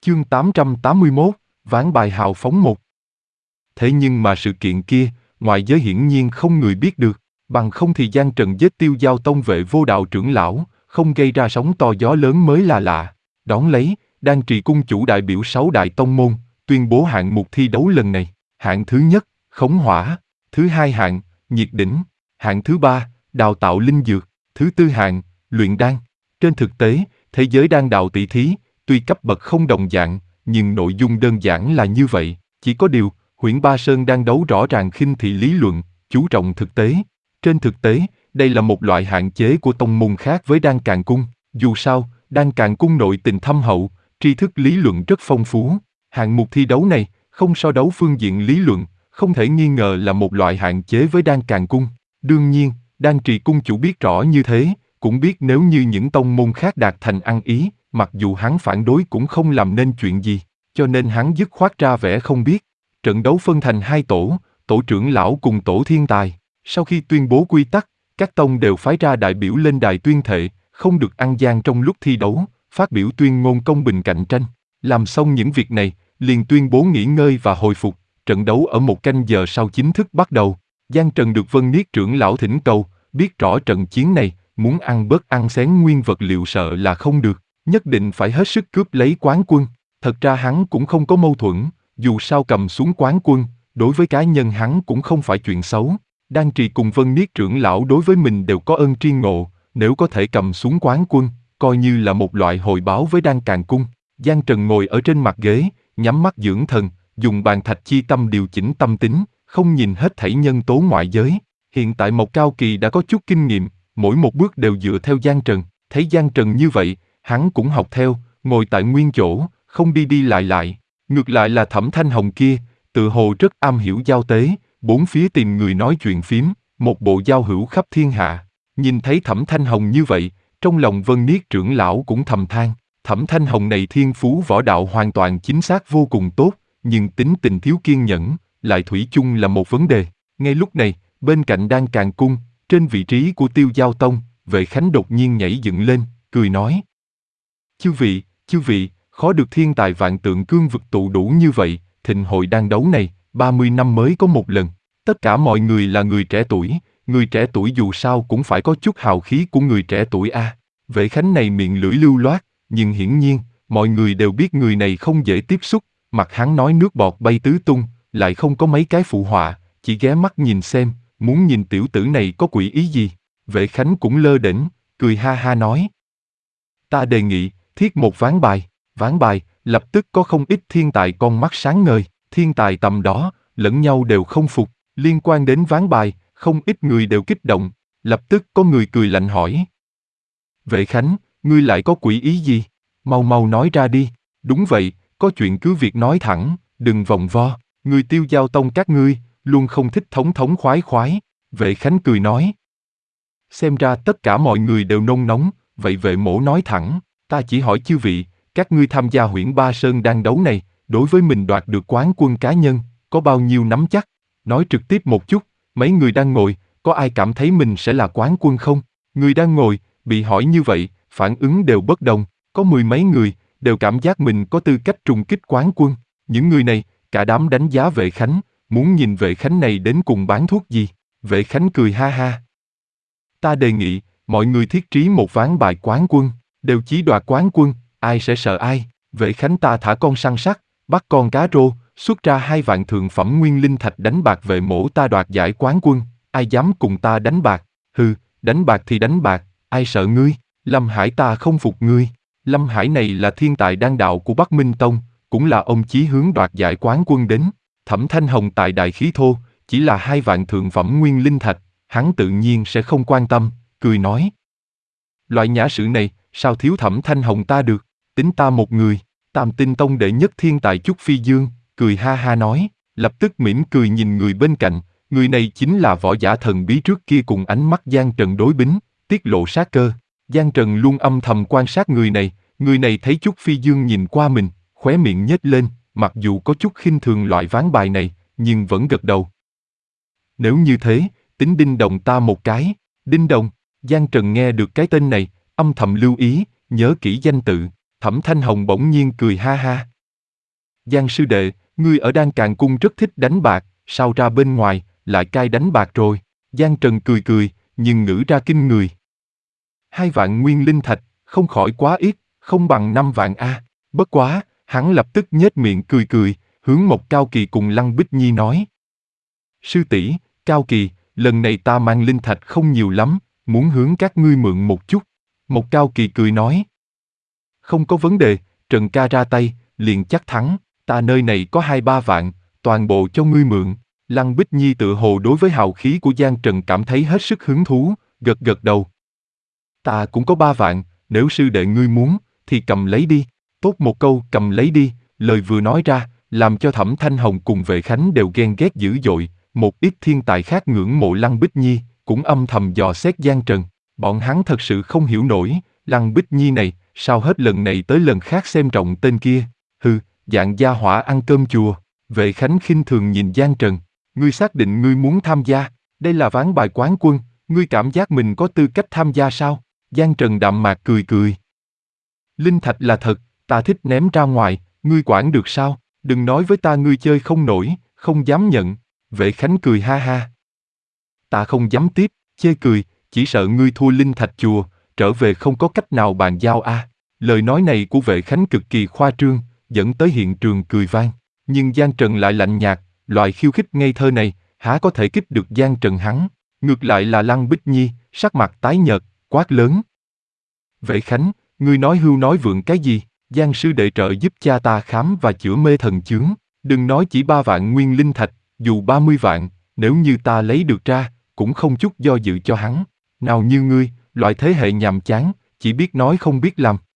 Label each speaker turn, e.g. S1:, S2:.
S1: Chương 881, ván bài hào phóng 1. Thế nhưng mà sự kiện kia, ngoại giới hiển nhiên không người biết được, bằng không thì Giang Trần giết Tiêu Giao Tông vệ vô đạo trưởng lão, không gây ra sóng to gió lớn mới là lạ. Đón lấy, Đan Trì cung chủ đại biểu 6 đại tông môn, tuyên bố hạng mục thi đấu lần này. Hạng thứ nhất, khống hỏa. Thứ hai hạng, nhiệt đỉnh. Hạng thứ ba, đào tạo linh dược. Thứ tư hạng, luyện đan. Trên thực tế, thế giới đan đạo tỷ thí, tuy cấp bậc không đồng dạng, nhưng nội dung đơn giản là như vậy. Chỉ có điều, Huyễn Ba Sơn đang đấu rõ ràng khinh thị lý luận, chú trọng thực tế. Trên thực tế, đây là một loại hạn chế của tông môn khác với Đan Càn Cung. Dù sao, Đan Càn Cung nội tình thâm hậu, tri thức lý luận rất phong phú. Hạng mục thi đấu này, không so đấu phương diện lý luận, không thể nghi ngờ là một loại hạn chế với Đan Càn Cung. Đương nhiên, Đan Trì cung chủ biết rõ như thế, cũng biết nếu như những tông môn khác đạt thành ăn ý, mặc dù hắn phản đối cũng không làm nên chuyện gì, cho nên hắn dứt khoát ra vẻ không biết. Trận đấu phân thành hai tổ, tổ trưởng lão cùng tổ thiên tài. Sau khi tuyên bố quy tắc, các tông đều phái ra đại biểu lên đài tuyên thệ, không được ăn gian trong lúc thi đấu, phát biểu tuyên ngôn công bình cạnh tranh. Làm xong những việc này, liền tuyên bố nghỉ ngơi và hồi phục, trận đấu ở 1 canh giờ sau chính thức bắt đầu. Giang Trần được Vân Niết trưởng lão thỉnh cầu, biết rõ trận chiến này, muốn ăn bớt ăn xén nguyên vật liệu sợ là không được, nhất định phải hết sức cướp lấy quán quân. Thật ra hắn cũng không có mâu thuẫn, dù sao cầm xuống quán quân, đối với cá nhân hắn cũng không phải chuyện xấu. Đan Trì cùng Vân Niết trưởng lão đối với mình đều có ơn tri ngộ, nếu có thể cầm xuống quán quân, coi như là một loại hồi báo với Đan Càn Cung. Giang Trần ngồi ở trên mặt ghế, nhắm mắt dưỡng thần, dùng bàn thạch chi tâm điều chỉnh tâm tính, không nhìn hết thảy nhân tố ngoại giới. Hiện tại Mộc Cao Kỳ đã có chút kinh nghiệm, mỗi một bước đều dựa theo Giang Trần. Thấy Giang Trần như vậy, hắn cũng học theo, ngồi tại nguyên chỗ, không đi đi lại lại. Ngược lại là Thẩm Thanh Hồng kia, tự hồ rất am hiểu giao tế, bốn phía tìm người nói chuyện phím, một bộ giao hữu khắp thiên hạ. Nhìn thấy Thẩm Thanh Hồng như vậy, trong lòng Vân Niết trưởng lão cũng thầm than, Thẩm Thanh Hồng này thiên phú võ đạo hoàn toàn chính xác vô cùng tốt, nhưng tính tình thiếu kiên nhẫn, lại thủy chung là một vấn đề. Ngay lúc này, bên cạnh Đan Càn Cung, trên vị trí của Tiêu Giao Tông, Vệ Khánh đột nhiên nhảy dựng lên, cười nói: chư vị, khó được thiên tài vạn tượng cương vực tụ đủ như vậy, thịnh hội đan đấu này, 30 năm mới có một lần. Tất cả mọi người là người trẻ tuổi dù sao cũng phải có chút hào khí của người trẻ tuổi a. Vệ Khánh này miệng lưỡi lưu loát, nhưng hiển nhiên, mọi người đều biết người này không dễ tiếp xúc, mặt hắn nói nước bọt bay tứ tung, lại không có mấy cái phụ họa, chỉ ghé mắt nhìn xem, muốn nhìn tiểu tử này có quỷ ý gì. Vệ Khánh cũng lơ đễnh, cười ha ha nói: ta đề nghị, thiết một ván bài, lập tức có không ít thiên tài con mắt sáng ngời, thiên tài tầm đó, lẫn nhau đều không phục, liên quan đến ván bài, không ít người đều kích động, lập tức có người cười lạnh hỏi: Vệ Khánh, ngươi lại có quỷ ý gì? Mau mau nói ra đi. Đúng vậy, có chuyện cứ việc nói thẳng, đừng vòng vo, người Tiêu Giao Tông các ngươi, luôn không thích thống khoái. Vệ Khánh cười nói: xem ra tất cả mọi người đều nôn nóng, vậy Vệ mỗ nói thẳng, ta chỉ hỏi chư vị, các ngươi tham gia Huyễn Ba Sơn đan đấu này, đối với mình đoạt được quán quân cá nhân, có bao nhiêu nắm chắc? Nói trực tiếp một chút, mấy người đang ngồi, có ai cảm thấy mình sẽ là quán quân không? Người đang ngồi, bị hỏi như vậy, phản ứng đều bất đồng, có 10 mấy người, đều cảm giác mình có tư cách trùng kích quán quân. Những người này, cả đám đánh giá Vệ Khánh, muốn nhìn Vệ Khánh này đến cùng bán thuốc gì. Vệ Khánh cười ha ha: ta đề nghị, mọi người thiết trí một ván bài quán quân, đều chí đoạt quán quân, ai sẽ sợ ai. Vệ Khánh ta thả con săn sắt, bắt con cá rô, xuất ra 2 vạn thượng phẩm nguyên linh thạch đánh bạc Vệ mỗ ta đoạt giải quán quân, ai dám cùng ta đánh bạc? Hừ, đánh bạc thì đánh bạc, ai sợ ngươi? Lâm Hải ta không phục ngươi. Lâm Hải này là thiên tài đan đạo của Bắc Minh Tông, cũng là ông chí hướng đoạt giải quán quân đến. Thẩm Thanh Hồng tài đại khí thô, chỉ là 2 vạn thượng phẩm nguyên linh thạch, hắn tự nhiên sẽ không quan tâm, cười nói: loại nhã sự này, sao thiếu Thẩm Thanh Hồng ta được, tính ta một người. Tam Tinh Tông đệ nhất thiên tài Chúc Phi Dương, cười ha ha nói, lập tức mỉm cười nhìn người bên cạnh, người này chính là võ giả thần bí trước kia cùng ánh mắt Giang Trần đối bính, tiết lộ sát cơ. Giang Trần luôn âm thầm quan sát người này thấy Chúc Phi Dương nhìn qua mình, khóe miệng nhếch lên, mặc dù có chút khinh thường loại ván bài này, nhưng vẫn gật đầu. Nếu như thế, tính Đinh Đồng ta một cái. Đinh Đồng. Giang Trần nghe được cái tên này, âm thầm lưu ý, nhớ kỹ danh tự. Thẩm Thanh Hồng bỗng nhiên cười ha ha, Giang sư đệ, ngươi ở Đan Càn Cung rất thích đánh bạc, sao ra bên ngoài, lại cai đánh bạc rồi? Giang Trần cười cười, nhưng ngữ ra kinh người. 2 vạn nguyên linh thạch, không khỏi quá ít, không bằng 5 vạn a. Bất quá, hắn lập tức nhếch miệng cười cười, hướng Mộc Cao Kỳ cùng Lăng Bích Nhi nói. Sư tỷ, Cao Kỳ, lần này ta mang linh thạch không nhiều lắm, muốn hướng các ngươi mượn một chút. Mộc Cao Kỳ cười nói. Không có vấn đề, Trần ca ra tay, liền chắc thắng, ta nơi này có 2-3 vạn, toàn bộ cho ngươi mượn. Lăng Bích Nhi tự hồ đối với hào khí của Giang Trần cảm thấy hết sức hứng thú, gật gật đầu. Ta cũng có 3 vạn, nếu sư đệ ngươi muốn, thì cầm lấy đi. Tốt một câu cầm lấy đi, lời vừa nói ra, làm cho Thẩm Thanh Hồng cùng Vệ Khánh đều ghen ghét dữ dội, một ít thiên tài khác ngưỡng mộ Lăng Bích Nhi, cũng âm thầm dò xét Giang Trần. Bọn hắn thật sự không hiểu nổi, Lăng Bích Nhi này, sao hết lần này tới lần khác xem trọng tên kia. Hừ, dạng gia hỏa ăn cơm chùa. Vệ Khánh khinh thường nhìn Giang Trần. Ngươi xác định ngươi muốn tham gia, đây là ván bài quán quân, ngươi cảm giác mình có tư cách tham gia sao? Giang Trần đạm mạc cười cười. Linh thạch là thật, ta thích ném ra ngoài, ngươi quản được sao? Đừng nói với ta ngươi chơi không nổi, không dám nhận. Vệ Khánh cười ha ha. Ta không dám tiếp, chê cười, chỉ sợ ngươi thua linh thạch chùa, trở về không có cách nào bàn giao a. Lời nói này của Vệ Khánh cực kỳ khoa trương, dẫn tới hiện trường cười vang. Nhưng Giang Trần lại lạnh nhạt, loại khiêu khích ngây thơ này, há có thể kích được Giang Trần hắn. Ngược lại là Lăng Bích Nhi, sắc mặt tái nhợt, quát lớn. Vệ Khánh, ngươi nói hưu nói vượng cái gì? Giang sư đệ trợ giúp cha ta khám và chữa mê thần chướng. Đừng nói chỉ 3 vạn nguyên linh thạch, dù 30 vạn, nếu như ta lấy được ra, cũng không chút do dự cho hắn. Nào như ngươi, loại thế hệ nhàm chán, chỉ biết nói không biết làm.